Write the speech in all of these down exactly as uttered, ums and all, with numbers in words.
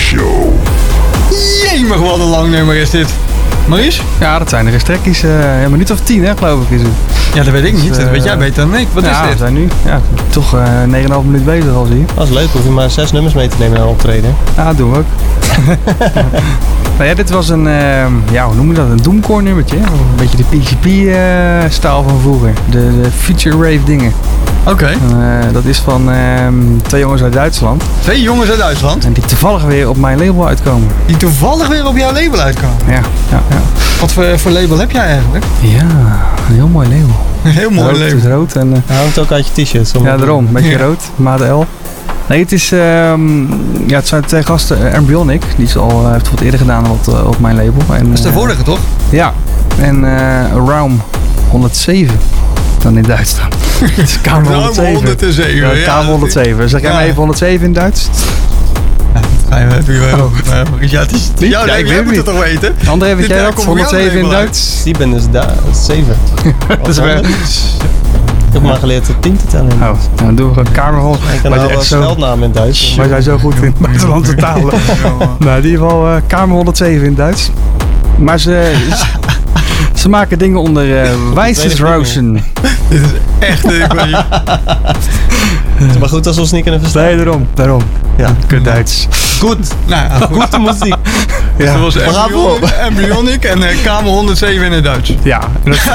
Show. Jemig, wat een lang nummer is dit. Maurice? Ja, dat zijn er strekjes. Uh, een minuut of tien, hè, geloof ik. Is het. Ja, dat weet ik niet. Dus, dat uh, weet jij beter dan ik. Wat ja, is dit? we zijn nu ja, toch uh, negen komma vijf minuut bezig al, zie je. Dat is leuk. Hoef je maar zes nummers mee te nemen naar een optreden. Ja, dat doen we ook. Nou ja, dit was een, uh, ja, hoe noem je dat? Een doomcore nummertje. Een beetje de P G P-stijl uh, van vroeger. De, de future rave dingen. Oké. Okay. Uh, dat is van uh, twee jongens uit Duitsland. Twee jongens uit Duitsland? En die toevallig weer op mijn label uitkomen. Die toevallig weer op jouw label uitkomen? Ja, ja, ja. Wat voor, voor label heb jij eigenlijk? Ja, een heel mooi label. Een heel mooi rood, label. Het is rood. En, uh, Hij hangt ook uit je t-shirt. Ja, daarom. Een beetje ja. rood. Maat L. Nee, het is, um, ja, het zijn twee gasten. Uh, Embryonic, die is al, uh, heeft wat eerder gedaan op, uh, op mijn label. En, dat is de uh, vorige, toch? Ja. En uh, Raum honderdzeven. Dan in Duits staan. Het is Kamer honderdzeven. honderdzeven. Ja, Ja, Kamer honderdzeven. Zeg jij ja. maar even honderdzeven in Duits? Ja, dat ga je even. Oh. Ja, het is Niet? jouw Ja, label. ik Jij weet moet het het toch weten? André, weet Dit jij jaar dat? komt op jouw honderdzeven in label Duits? Die ben dus daar. zeven. Dat is wel. Ik heb maar geleerd tot tien te tellen. Oh, nou, dan doen we gewoon Kamer honderdzeven. Ik kan Wij al zijn wel echt zo, scheldnaam in Duits. wij zijn zo goed in buitenlandse talen. Nou, in ieder geval uh, Kamer honderdzeven in Duits. Maar ze, ze, ze maken dingen onder uh, Weissesrauschen. Dit is echt een beetje. Het is maar goed als we ons niet kunnen verstaan. Nee, daarom. Daarom. Ja, kut Duits. Goed. Nou ja, goed. Goede muziek. Ja. Dat was Bravo. Embryonic, Embryonic en uh, Kamer honderdzeven in het Duits. Ja, en dat,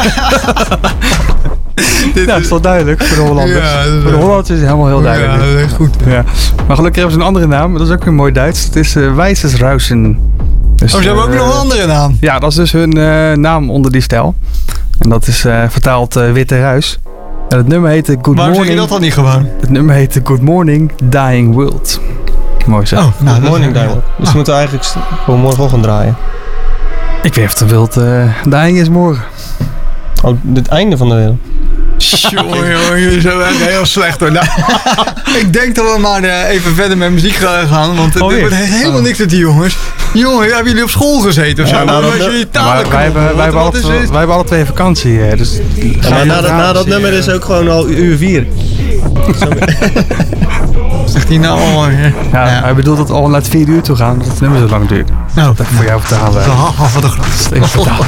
Dit ja, dat is wel duidelijk voor de Hollanders. Ja, dat is- voor de Hollanders is het helemaal heel duidelijk. Ja, dat is echt goed. Ja. Maar gelukkig hebben ze een andere naam. Dat is ook weer mooi Duits. Het is uh, Weissesrauschen. Dus, Oh, ze hebben ook uh, nog een andere naam. Ja, dat is dus hun uh, naam onder die stijl. En dat is uh, vertaald uh, Witte Ruis. En het nummer heette Good Waarom zeg je Morning. dat dan niet gewoon? Het nummer heette Good Morning Dying World. Mooi zo. Oh, nou, Good dat morning, is- Daniel. Dus we moeten eigenlijk st- gewoon morgenochtend draaien. Ik weet of de wild uh, dying is morgen. Oh, het einde van de wereld. Jongen, jongen, jullie zijn echt heel slecht hoor. Nou, ik denk dat we maar uh, even verder met muziek gaan, gaan want het Oh, wordt weer? helemaal Oh. niks met die jongens. Jongen, hebben jullie op school gezeten of zo? Ja, nou, Wat dat- jullie Maar talen wij, hebben, wij, hebben wat alle, is wij het? hebben alle twee vakantie. Hè, dus Ja, maar na, dat- na dat nummer is ook gewoon al uur vier. Zegt hij nou al? hè? Ja, Ja. hij bedoelt dat al naar het vier uur toe gaan, dat het nummer zo lang duurt. Nou, Dat voor jou vertalen. Oh, wat een grap. Even vertalen.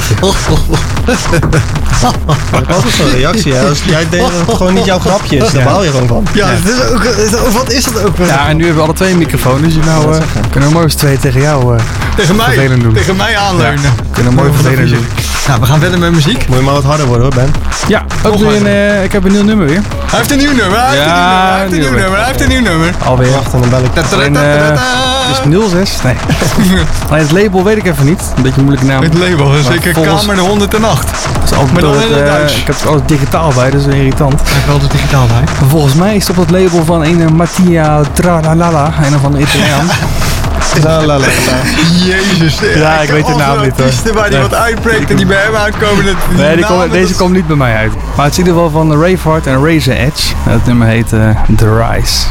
Dat is altijd zo'n reactie. Hè. Als jij denkt dat het gewoon niet jouw grapje is, daar Ja. baal je gewoon van. Ja, het is ook, het is- wat is dat ook? weer? Ja, en nu hebben we alle twee een microfoon, dus je nou uh, kunnen we mooi eens twee tegen jou uh, tegen mij, vervelend doen. tegen mij aanleunen. Ja, kunnen we mooi vervelend doen. Nou, we gaan verder met muziek. Moet je maar wat harder worden hoor, Ben. Ja, ook nu een, uh, ik heb een nieuw nummer weer. Hij heeft een nieuw nummer, hij heeft Ja, een nieuw nummer, hij heeft een nieuw nummer, hij heeft een nieuw nummer. Alweer. Wacht, en dan bel ik. Alleen, uh, het is nul zes. Nee. Alleen het label weet ik even niet. Een beetje een moeilijke naam. Het label, dat is Maar zeker volgens- Kamer de honderdnacht. Dat is altijd Maar dan door in het, het uh, Duits. ik heb er alles digitaal bij, dus irritant. Hij heeft wel de digitaal bij. Maar volgens mij is het op het label van een Mattia Tralalala, een of andere Italiaan. La, la, la, la. Jezus. Ja, ik weet de naam niet, hoor. Artiesten waar die Nee. wat uitbreekt en die bij hem uitkomen. Dat, die Nee, die namen, komt- deze dat- komt niet bij mij uit. Maar het ziet er wel van Raveheart en Razor Edge. Het nummer heet uh, The Rise.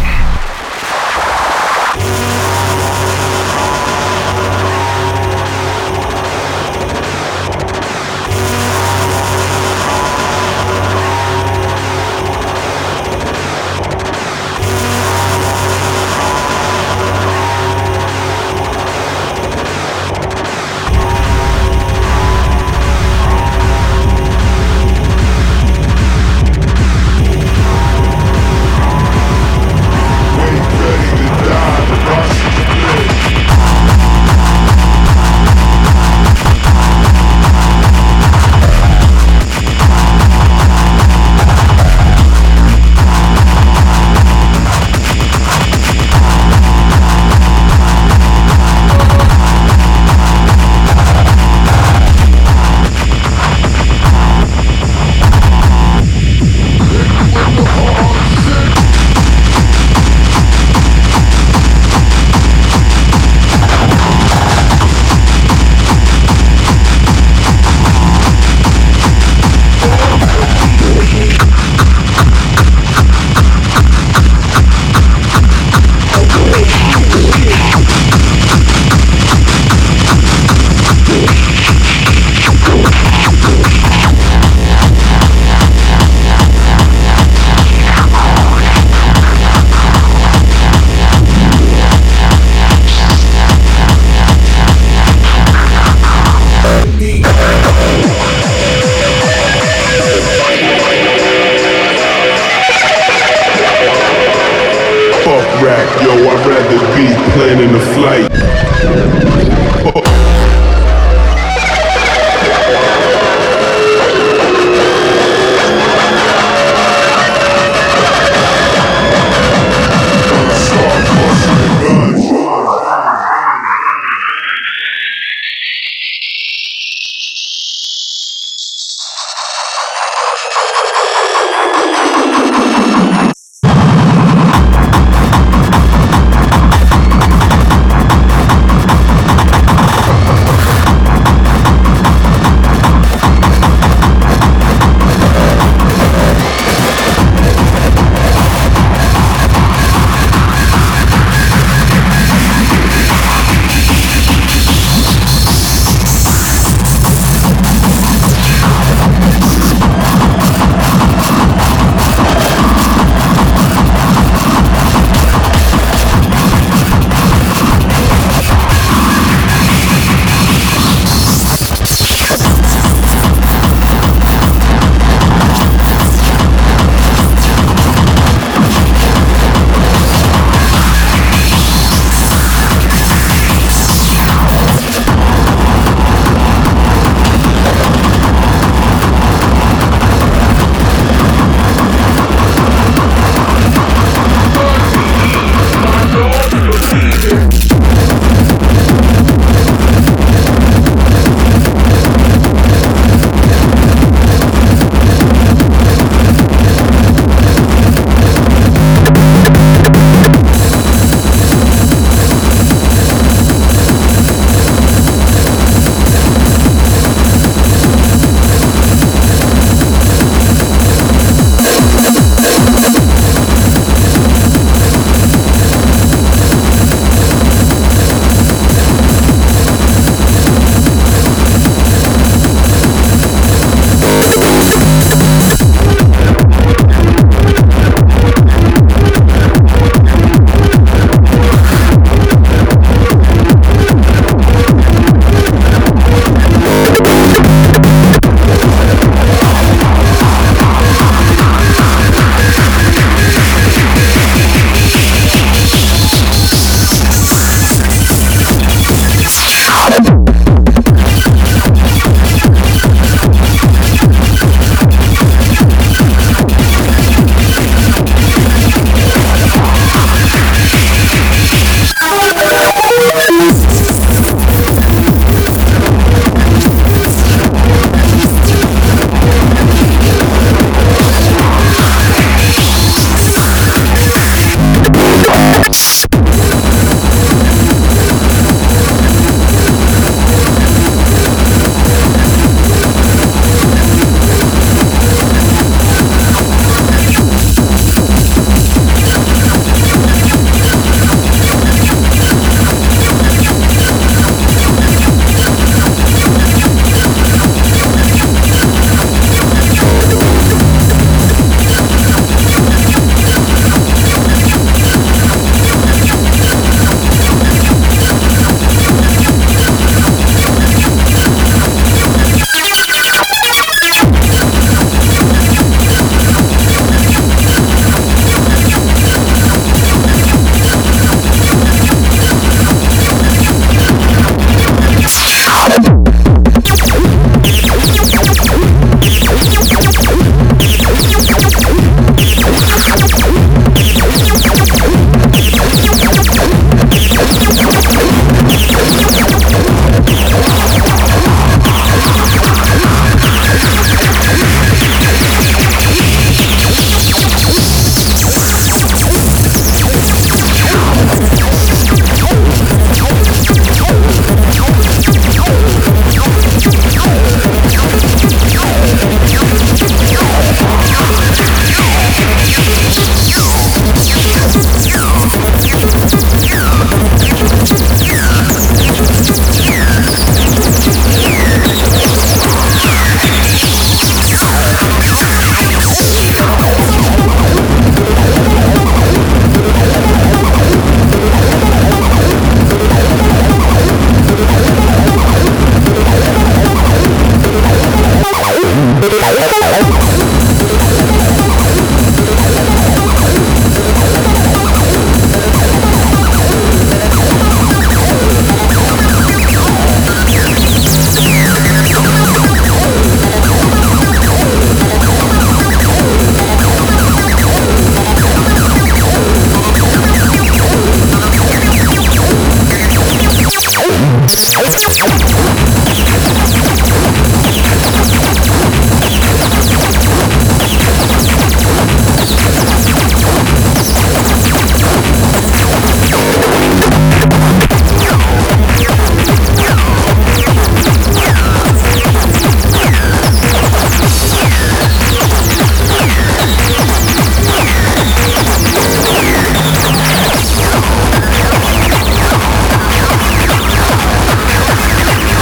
We'll be right back.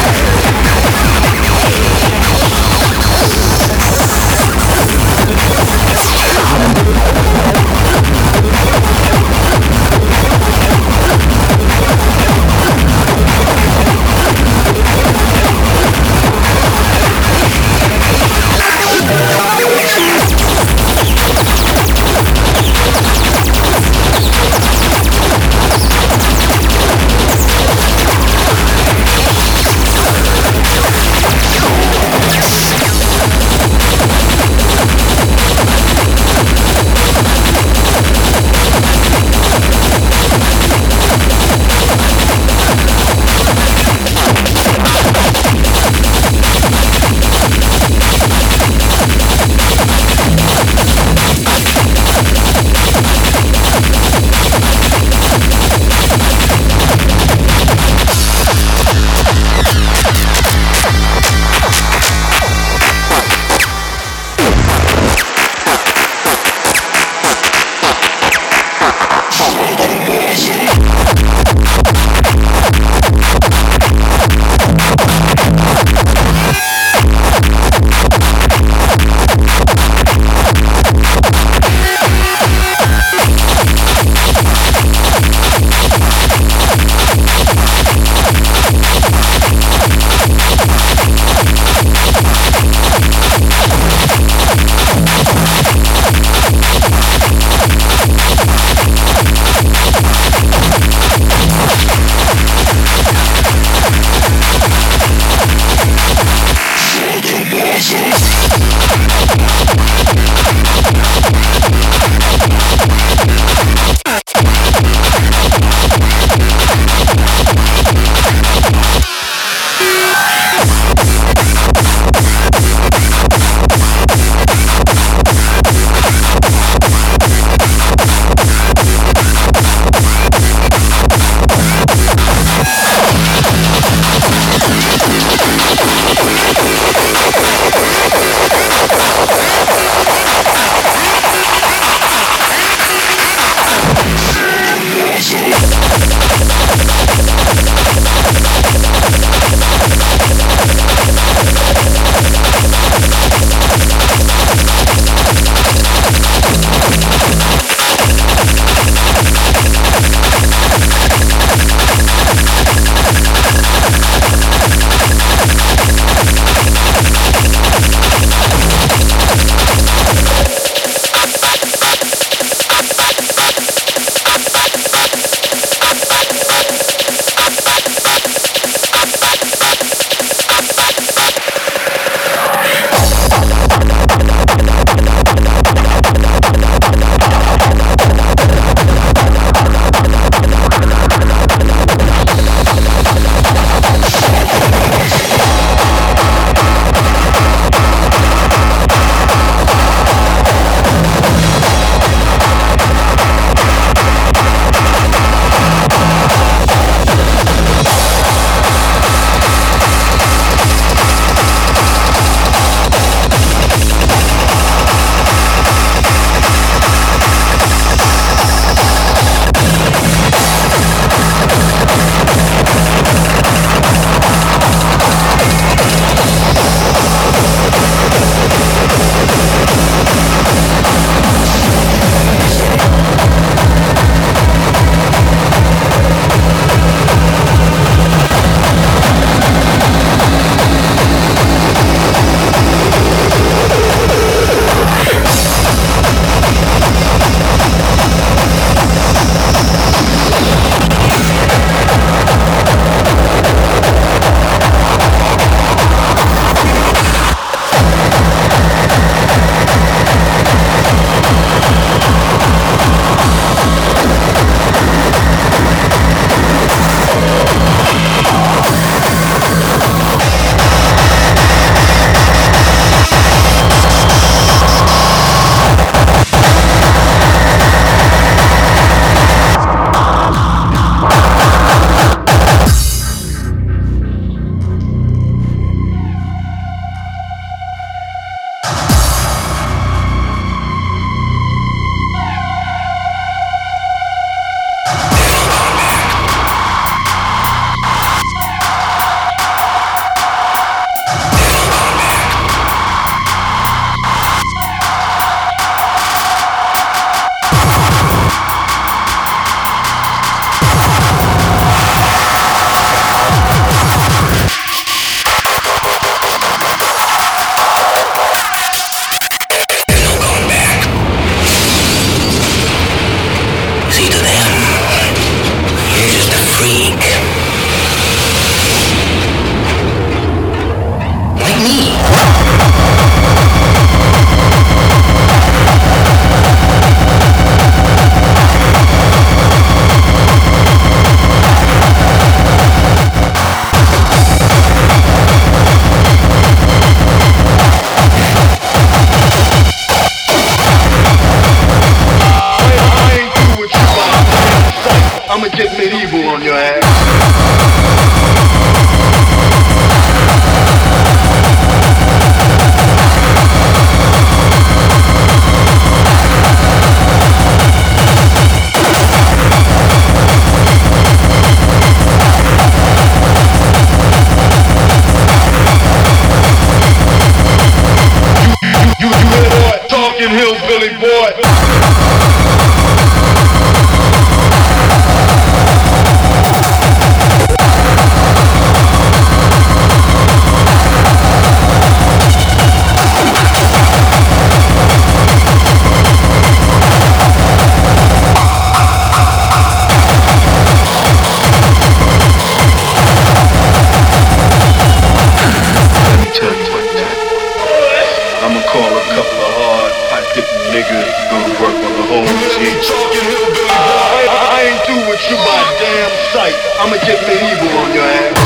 I'ma get medieval on your ass.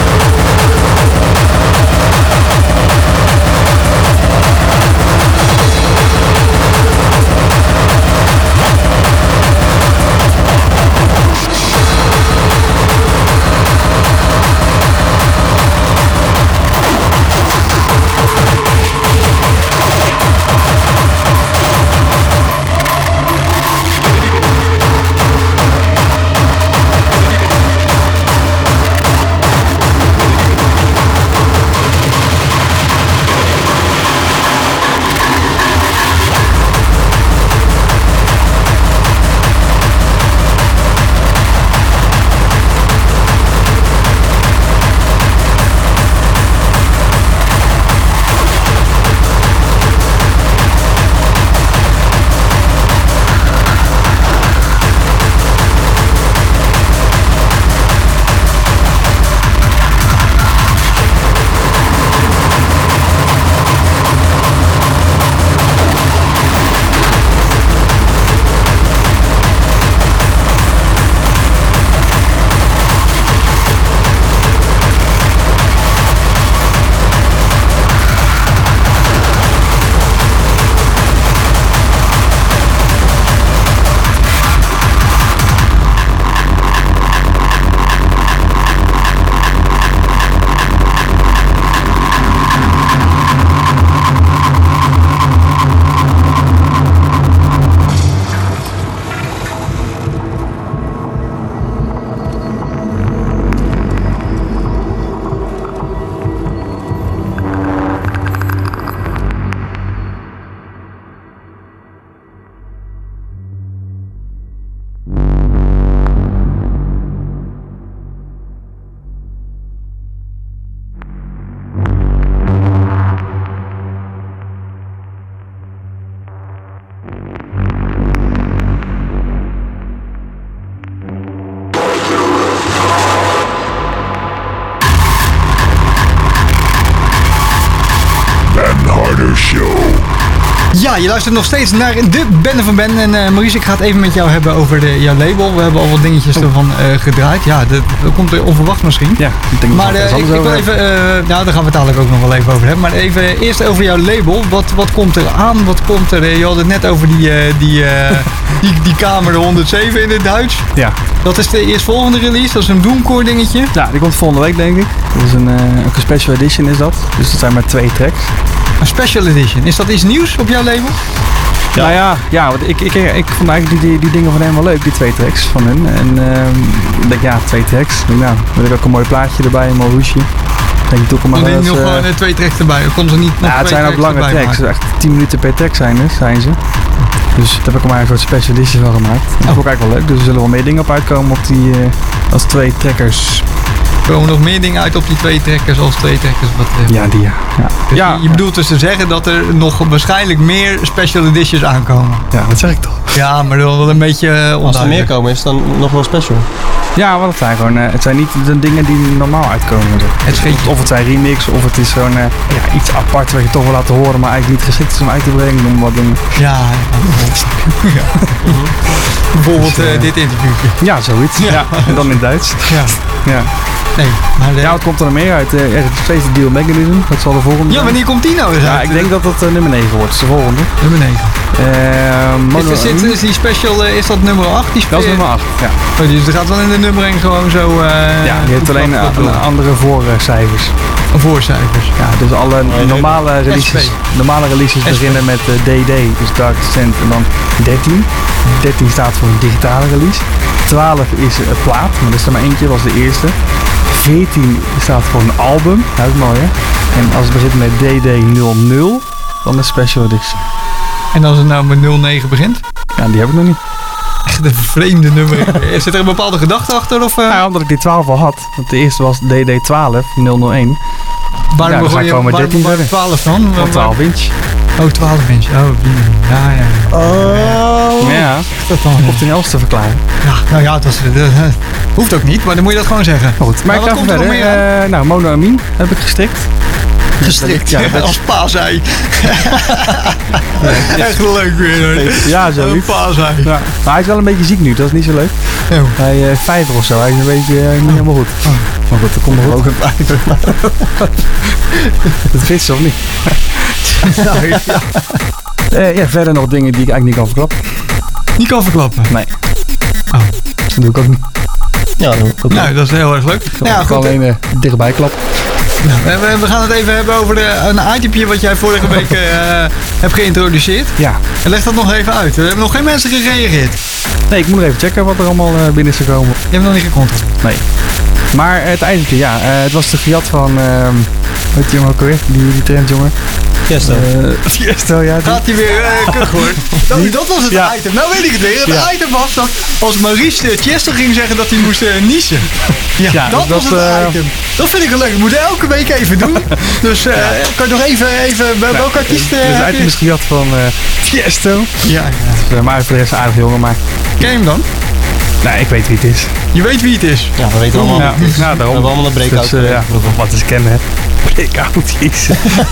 Ja, je luistert nog steeds naar de Bende van Ben. En uh, Maurice, ik ga het even met jou hebben over de, jouw label. We hebben al wat dingetjes ervan uh, gedraaid. Ja, dat, dat komt weer onverwacht misschien. Ja, ik denk maar uh, ik, ik wil even, uh, nou, daar gaan we het dadelijk ook nog wel even over hebben. Maar even eerst over jouw label. Wat, wat komt er aan? Wat komt er? Je had het net over die, uh, die, uh, die, die kamer honderdzeven in het Duits. Ja. Dat is de eerstvolgende release. Dat is een Doomcore dingetje. Ja, die komt volgende week denk ik. Dat is een, uh, een special edition is dat. Dus dat zijn maar twee tracks. Een special edition. Is dat iets nieuws op jouw label? Ja. Nou ja, ja want ik, ik, ik vond eigenlijk die, die, die dingen van hem wel leuk, die twee tracks van hun. En uh, ik denk ja, twee tracks. Nou, dan heb ik ook een mooi plaatje erbij, een mooi hoesje. Denk ik toch maar er nog gewoon uh, twee tracks erbij? Of kon ze niet nog ja, het zijn ook lange tracks. tracks. Echt tien minuten per track zijn, er, zijn ze. Dus daar heb ik er maar een soort special edition van gemaakt. Dat vond ik eigenlijk wel leuk. Dus er zullen wel meer dingen op uitkomen op die, uh, als twee trackers. Er komen nog meer dingen uit op die twee trekkers als twee trekkers betreft. Ja, die ja. ja. Dus ja. Je, je bedoelt dus te zeggen dat er nog waarschijnlijk meer special editions aankomen. Ja, dat zeg ik toch. Ja, maar wel een beetje onduidelijk. Als er meer komen is het dan nog wel special. Ja, want het zijn gewoon, uh, het zijn niet de dingen die normaal uitkomen. Het is geen... Of het zijn remix, of het is gewoon uh, ja, iets apart wat je toch wil laten horen, maar eigenlijk niet geschikt is om uit te brengen. Om wat dingen. Ja, ja. ja. Bijvoorbeeld uh, dit interviewtje. Ja, zoiets. Ja. Ja. En dan in Duits. Ja. Ja. Nee, maar de... ja, wat komt er nog meer uit? Uh, er is steeds de Deal Mechanism. Dat zal de volgende. Ja, wanneer komt die nou eens ja, uit? Ik denk dat dat uh, nummer negen wordt. Dat is de volgende. Nummer negen. Uh, is, is, is, is die special, uh, is dat nummer acht? Die dat is nummer acht, ja. Oh, dus er gaat dan in de nummering gewoon zo... Uh, ja, die heeft alleen uh, andere voorcijfers. Uh, voorcijfers. Ja, dus alle nee, normale releases, normale releases beginnen met uh, D D, dus Dark Descent, en dan dertien. dertien staat voor een digitale release. twaalf is een plaat, maar dat is er maar eentje, dat was de eerste. veertien staat voor een album, dat is mooi hè. En als het begint met D D nul nul, dan is special edition. En als het nou met nul negen begint? Ja, die heb ik nog niet. Echt een vreemde nummer. Zit er een bepaalde gedachte achter? Of, uh... Ja, omdat ik die twaalf al had. Want de eerste was D D twaalf, nul nul één. Waarom ja, begon je gewoon met dertien verder? twaalf dan? Van twaalf inch. Oh, twaalf inch. Oh, ja, ja. ja. Oh. Ja, dat dan hoeft hij alles te verklaren. Ja, nou ja, het was, uh, uh, hoeft ook niet, maar dan moet je dat gewoon zeggen. Goed, maar, maar ik ga verder. Uh, nou, monoamine heb ik gestrikt. gestrikt. Ja, dat- als paasei. Echt leuk weer. Hoor. Ja, Een zoiets. paasei. Ja. Maar hij is wel een beetje ziek nu, dat is niet zo leuk. Oh. Hij uh, vijver of zo, hij is een beetje uh, niet helemaal goed. Maar goed, dat komt nog Ook goed. een vijver. Het vissen of niet? Nou, ja. Uh, ja, verder nog dingen die ik eigenlijk niet kan verklappen. Niet kan verklappen. Nee. Oh. Dat doe ik ook niet. Ja, dan- ook Nou, dat is heel erg leuk. Ik Nou, ja, kan goed. alleen uh, dichtbij klappen. Nou, we, we gaan het even hebben over de, een itempje wat jij vorige week uh, hebt geïntroduceerd. Ja. En leg dat nog even uit. We hebben nog geen mensen gereageerd. Nee, ik moet nog even checken wat er allemaal uh, binnen is gekomen. Je hebt nog niet gecontroleerd. Nee. Maar het eindelijk, ja. Uh, het was de gejat van... Uh, weet je hem ook alweer? Die, die trendjongen. Tiesto. Uh, Tiesto, ja. die- Gaat hij weer uh, kuk hoor. Dat, dat was het Ja. item. Nou weet ik het weer. Het Ja. item was dat als Maurice uh, Tiesto ging zeggen dat hij moest uh, niezen. Ja, Ja, dat dat was het was, uh, item. Dat vind ik wel leuk. Dat moeten we elke week even doen. Dus uh, kan je nog even, even bij welke artiest... Uh, Dus het heb item je? is gejat van uh, Tiesto. Ja, ja. Dus, uh, maar voor de rest een aardige jongen, maar... Ken je hem dan? Nee, ik weet wie het is. Je weet wie het is. Ja, we weten allemaal. Ja, wat het is. ja, We daarom. hebben allemaal een breakout. Dus, uh, ja, wat is kennen, hè? Breakout, jezus.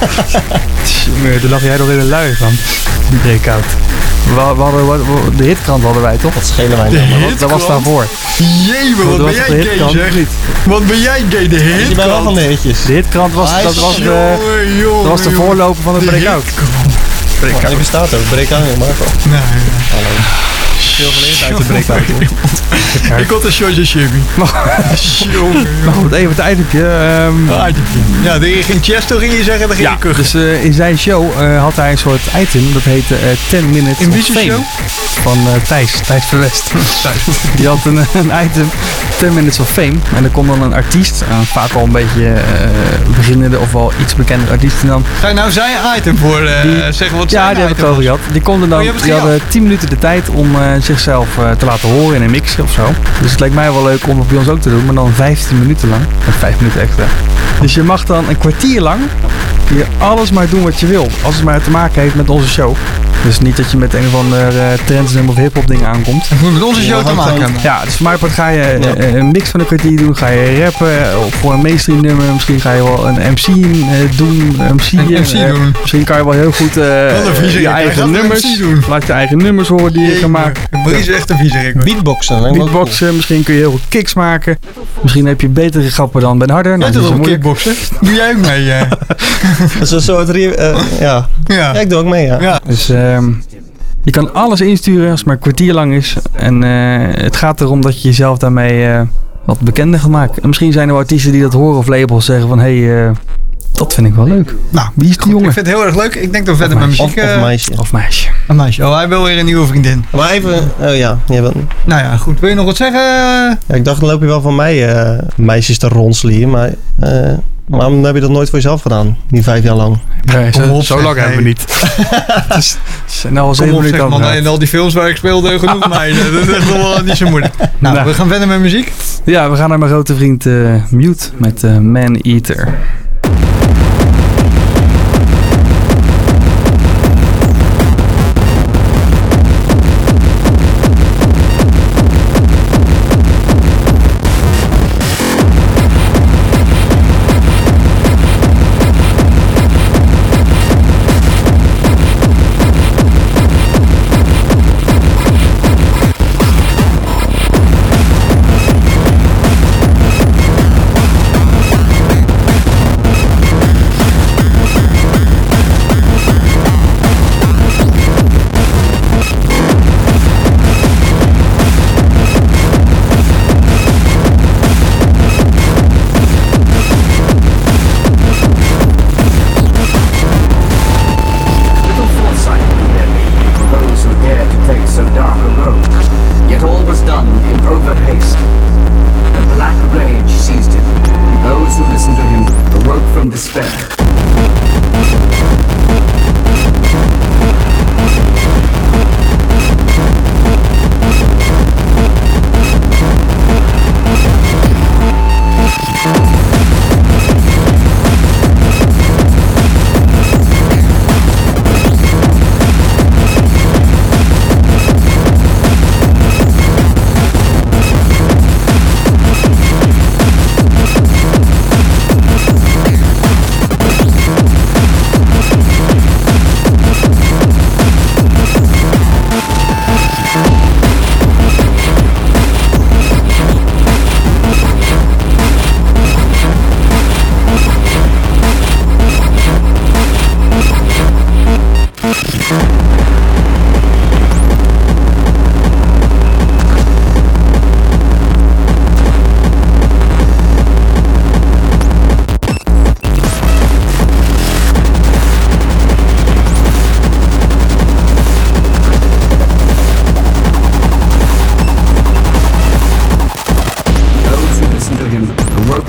Tjonge, daar lag jij nog in een lui van. Die breakout. We, we hadden, we- de hitkrant hadden wij, toch? Dat schelen wij De niet. hit- Dat was Hitkrant? daarvoor. Jee, wat Dat ben was jij de gay hitkrant, zeg. of niet? Wat ben jij gay, de Je bent wel van de hitkrant. hitjes. De hitkrant was, Hij dat is was, de, Jongen, jongen, dat was de jongen. voorloper van de De breakout. hitkrant. Ja, die bestaat ook. Breakout in Marco. Nee, nee. Veel geleerd uit de breakout. Ik had een shotje Jimmy. Jongen, Maar goed, even het eindje. ehm jongen. Ja, de ging Chesto ging je zeggen, dan ging ja, je kuchen. dus eh, in zijn show eh, had hij een soort item, dat heette eh ten minutes In of wie zijn Fame. show? Van eh, Thijs, Thijs Verwest. Die had een, een item, ten minutes of Fame. En er kon dan een artiest, eh, vaak al een beetje eh beginnende of wel iets bekende artiest. En dan, Ga je nou zijn item voor uh, Die- zeggen wat ja, zijn die heb ik item over was? gehad. Die konden dan, Oh, je hebt het die gehad? hadden tien minuten de tijd om eh, zichzelf eh, te laten horen in een mix of zo. Dus het leek mij wel leuk om het bij ons ook te doen, maar dan vijftien minuten lang. Met vijf minuten extra. Dus je mag dan een kwartier lang kun je alles maar doen wat je wil. Als het maar te maken heeft met onze show. Dus niet dat je met een of ander uh, trends of hip-hop dingen aankomt. Het moet met onze show Ja, te maken gewoon- hebben. Ja, dus voor mijn part ga je eh, Ja. eh, een mix van een kwartier doen. Ga je rappen eh, of voor een mainstream nummer. Misschien ga je wel een M C eh, doen. Een M C, Een M C eh, doen. Misschien kan je wel heel goed eh, Wat een viezerik. je Hij gaat eigen een nummers. M C doen. Laat je eigen nummers horen die je kan maken. Maurice is echt een viezerik. hoor. Beatboxen. lijkt me ook Beatboxen, misschien kun je heel goed kicks maken. Misschien heb je betere grappen dan Ben Harder. Jij Nou, doet dat is ook moeilijk. kickboksen. Doe jij ook mee? eh? cool. Dat is een soort... re- eh, ja. Ja. ja, ik doe ook mee, ja. Ja. Dus ehm, je kan alles insturen als het maar een kwartier lang is. En eh, het gaat erom dat je jezelf daarmee eh, wat bekender gaat maken. En misschien zijn er wel artiesten die dat horen of labels zeggen van... Hé, hey, eh, dat vind ik wel leuk. Nou, Wie is die ik jongen? vind het heel erg leuk. Ik denk dat we verder met meisje. muziek... Of, of eh, meisje. Of meisje. Een meisje. Oh, hij wil weer een nieuwe vriendin. Maar even... Oh ja, jij bent, Nou ja, goed. Wil je nog wat zeggen? ja, ik dacht dan loop je wel van mij eh, meisjes te ronselen hier. Maar eh, waarom heb je dat nooit voor jezelf gedaan? Die vijf jaar lang. Nee, Kom zo, op, zo zeg, lang nee. hebben we niet. Het is, het is nou al Kom zeven op, minuten zeg man. over. En al die films waar ik speelde, genoeg meiden. Dat is echt wel niet zo moeilijk. Nou, Nou. we gaan verder met muziek. Ja, we gaan naar mijn grote vriend eh, Mute met eh, Man Eater. Little foresight in their lead for those who dare to take so dark a road. Yet all was done in overt haste. A black rage seized him. Those who listened to him awoke from despair.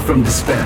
from despair.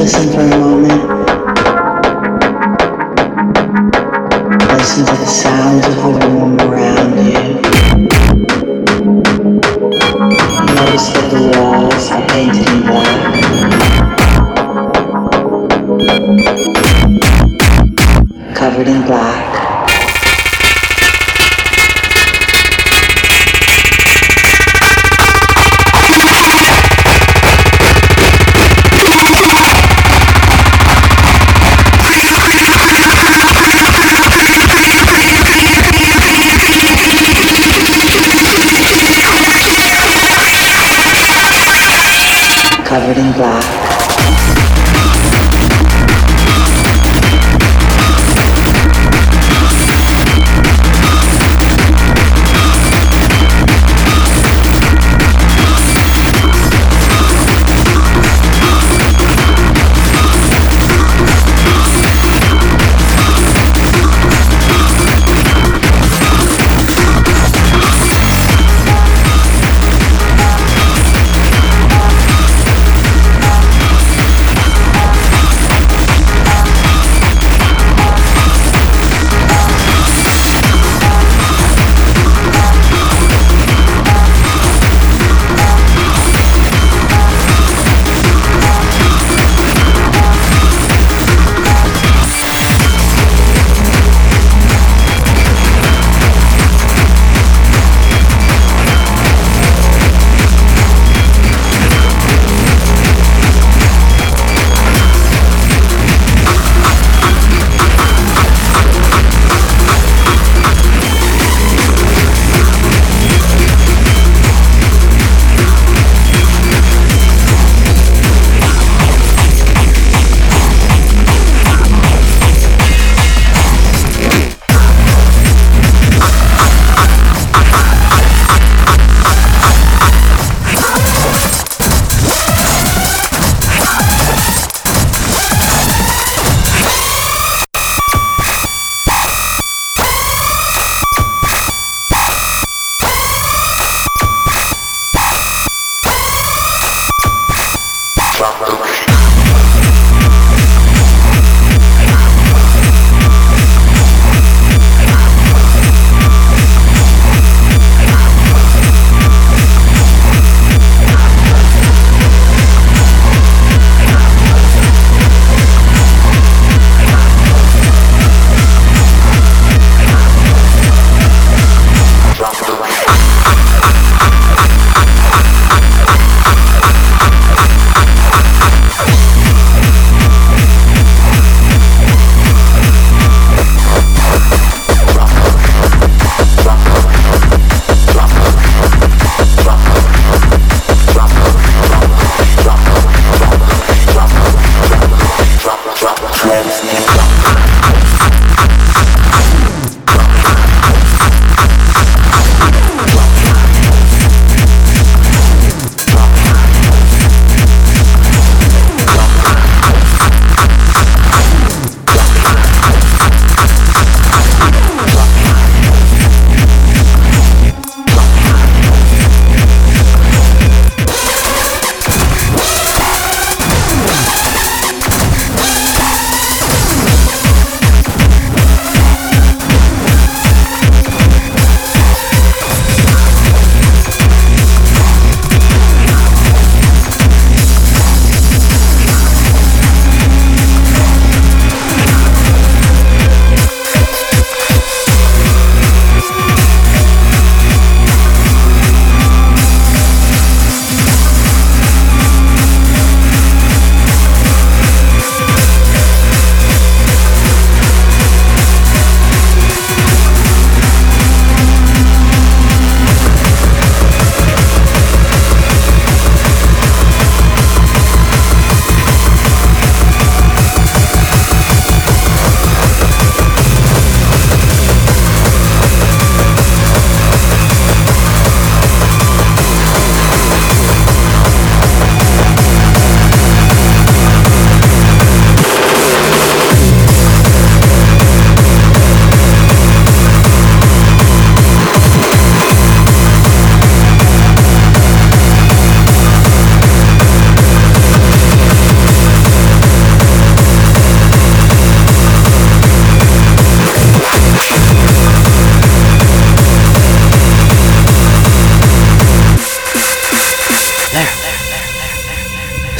Listen for a moment. Listen to the sounds of the room around you. Notice that the walls are painted in black. Covered in black. Covered in black.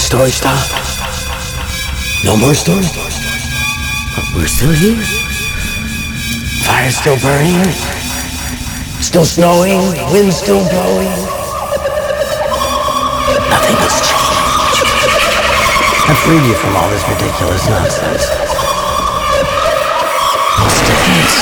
story stop? No more story? But we're still here. Fire's still burning. Still snowing. Wind's still blowing. Nothing has changed. I've freed you from all this ridiculous nonsense. What's this?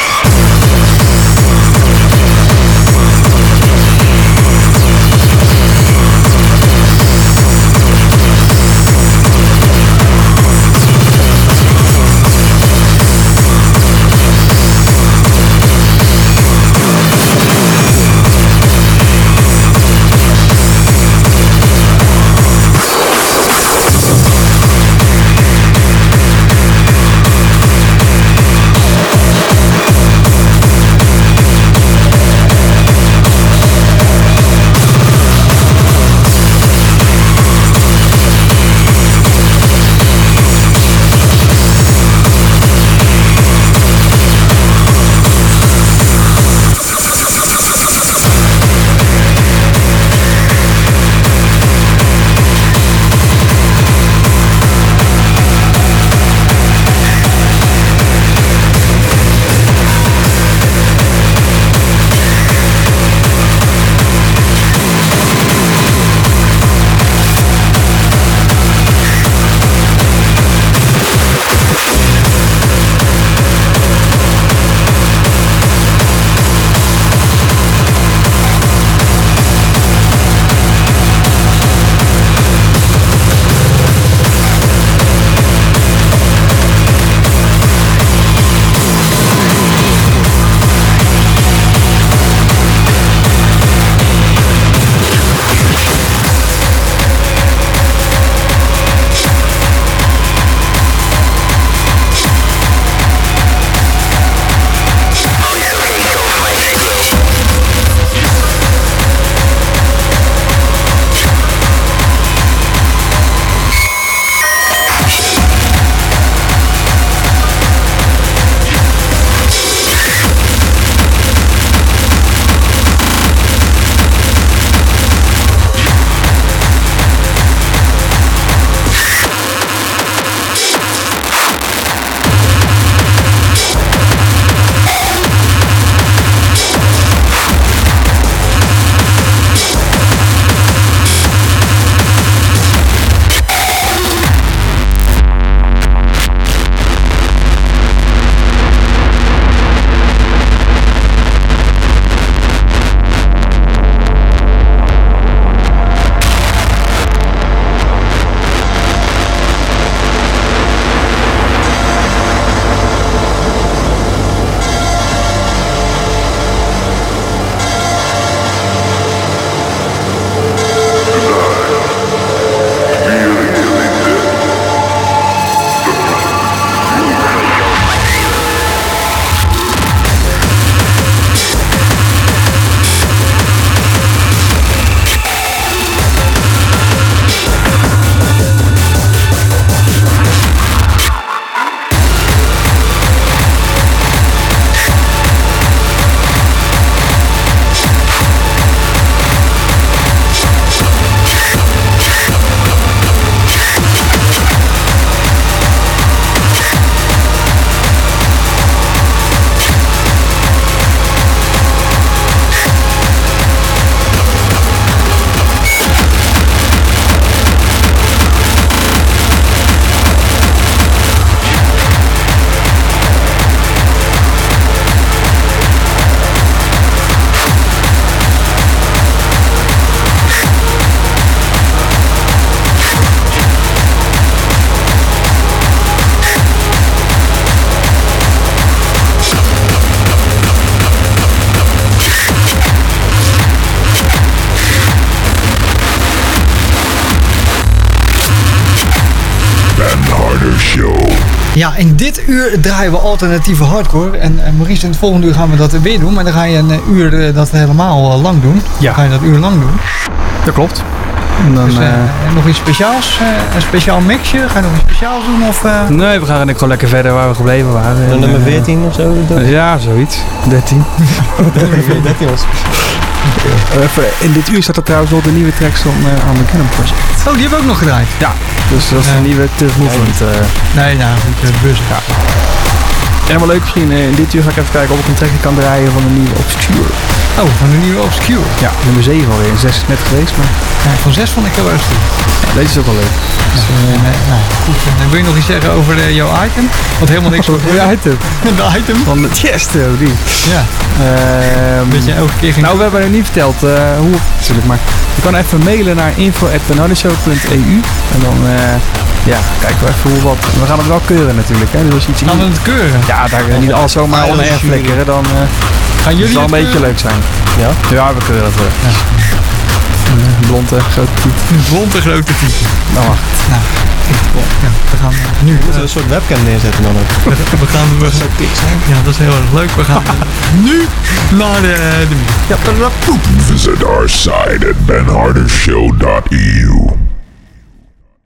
Ja, in dit uur draaien we alternatieve hardcore. En, en Maurice, in het volgende uur gaan we dat weer doen. Maar dan ga je een uur uh, dat helemaal uh, lang doen. Ja. Dan ga je dat uur lang doen. Dat klopt. En dan, dus, uh, uh, en nog iets speciaals? Uh, een speciaal mixje? Ga je nog iets speciaals doen? Of, uh... Nee, we gaan gewoon lekker verder waar we gebleven waren. En, en, nummer uh, veertien of zo? Ja, zoiets. dertien. dertien was Uh, even, in dit uur staat er trouwens al de nieuwe tracks van uh, Armageddon Project. Oh, die hebben we ook nog gedraaid. Ja, dus dat is Ja. een nieuwe Tough Movement. Uh, Nee, nou, goed, de bus. Ja. en helemaal leuk misschien, uh, in dit uur ga ik even kijken of ik een trackje kan draaien van de nieuwe Obscure. Oh, van de nieuwe Obscure. Ja, nummer zeven alweer. zes is net geweest, maar Ja, van zes vond ik heel erg goed. ja, deze is ook wel leuk. Dus, uh, nee, nou, goed. En wil je nog iets zeggen over uh, jouw item? Want helemaal niks over Goeie item. de item. Van de Chester, die. Ja, Ehm, dat je elke keer ging... nou, we hebben nog niet verteld uh, hoe natuurlijk, maar je kan even mailen naar info at bernardeshow punt e u en dan uh, ja, kijken we even hoe wat. We gaan het wel keuren natuurlijk, hè. Dus als je iets gaan we het keuren? ja, daar niet alles zomaar Ah, ja, on-air dat is flikkeren, dan uh, Gaan het jullie zal een het beetje keuren? leuk zijn. Ja? Ja, we keuren het wel. Een blonde, grote tiet. Een blonde grote titel. Dan mag het. Nou, goed. Ja, we gaan uh, nu... Moeten we uh, een soort webcam neerzetten dan ook? we gaan... We, ja, dat is heel erg leuk. We gaan uh, nu naar de... de ja, Visit our site at ben harder show dot e u.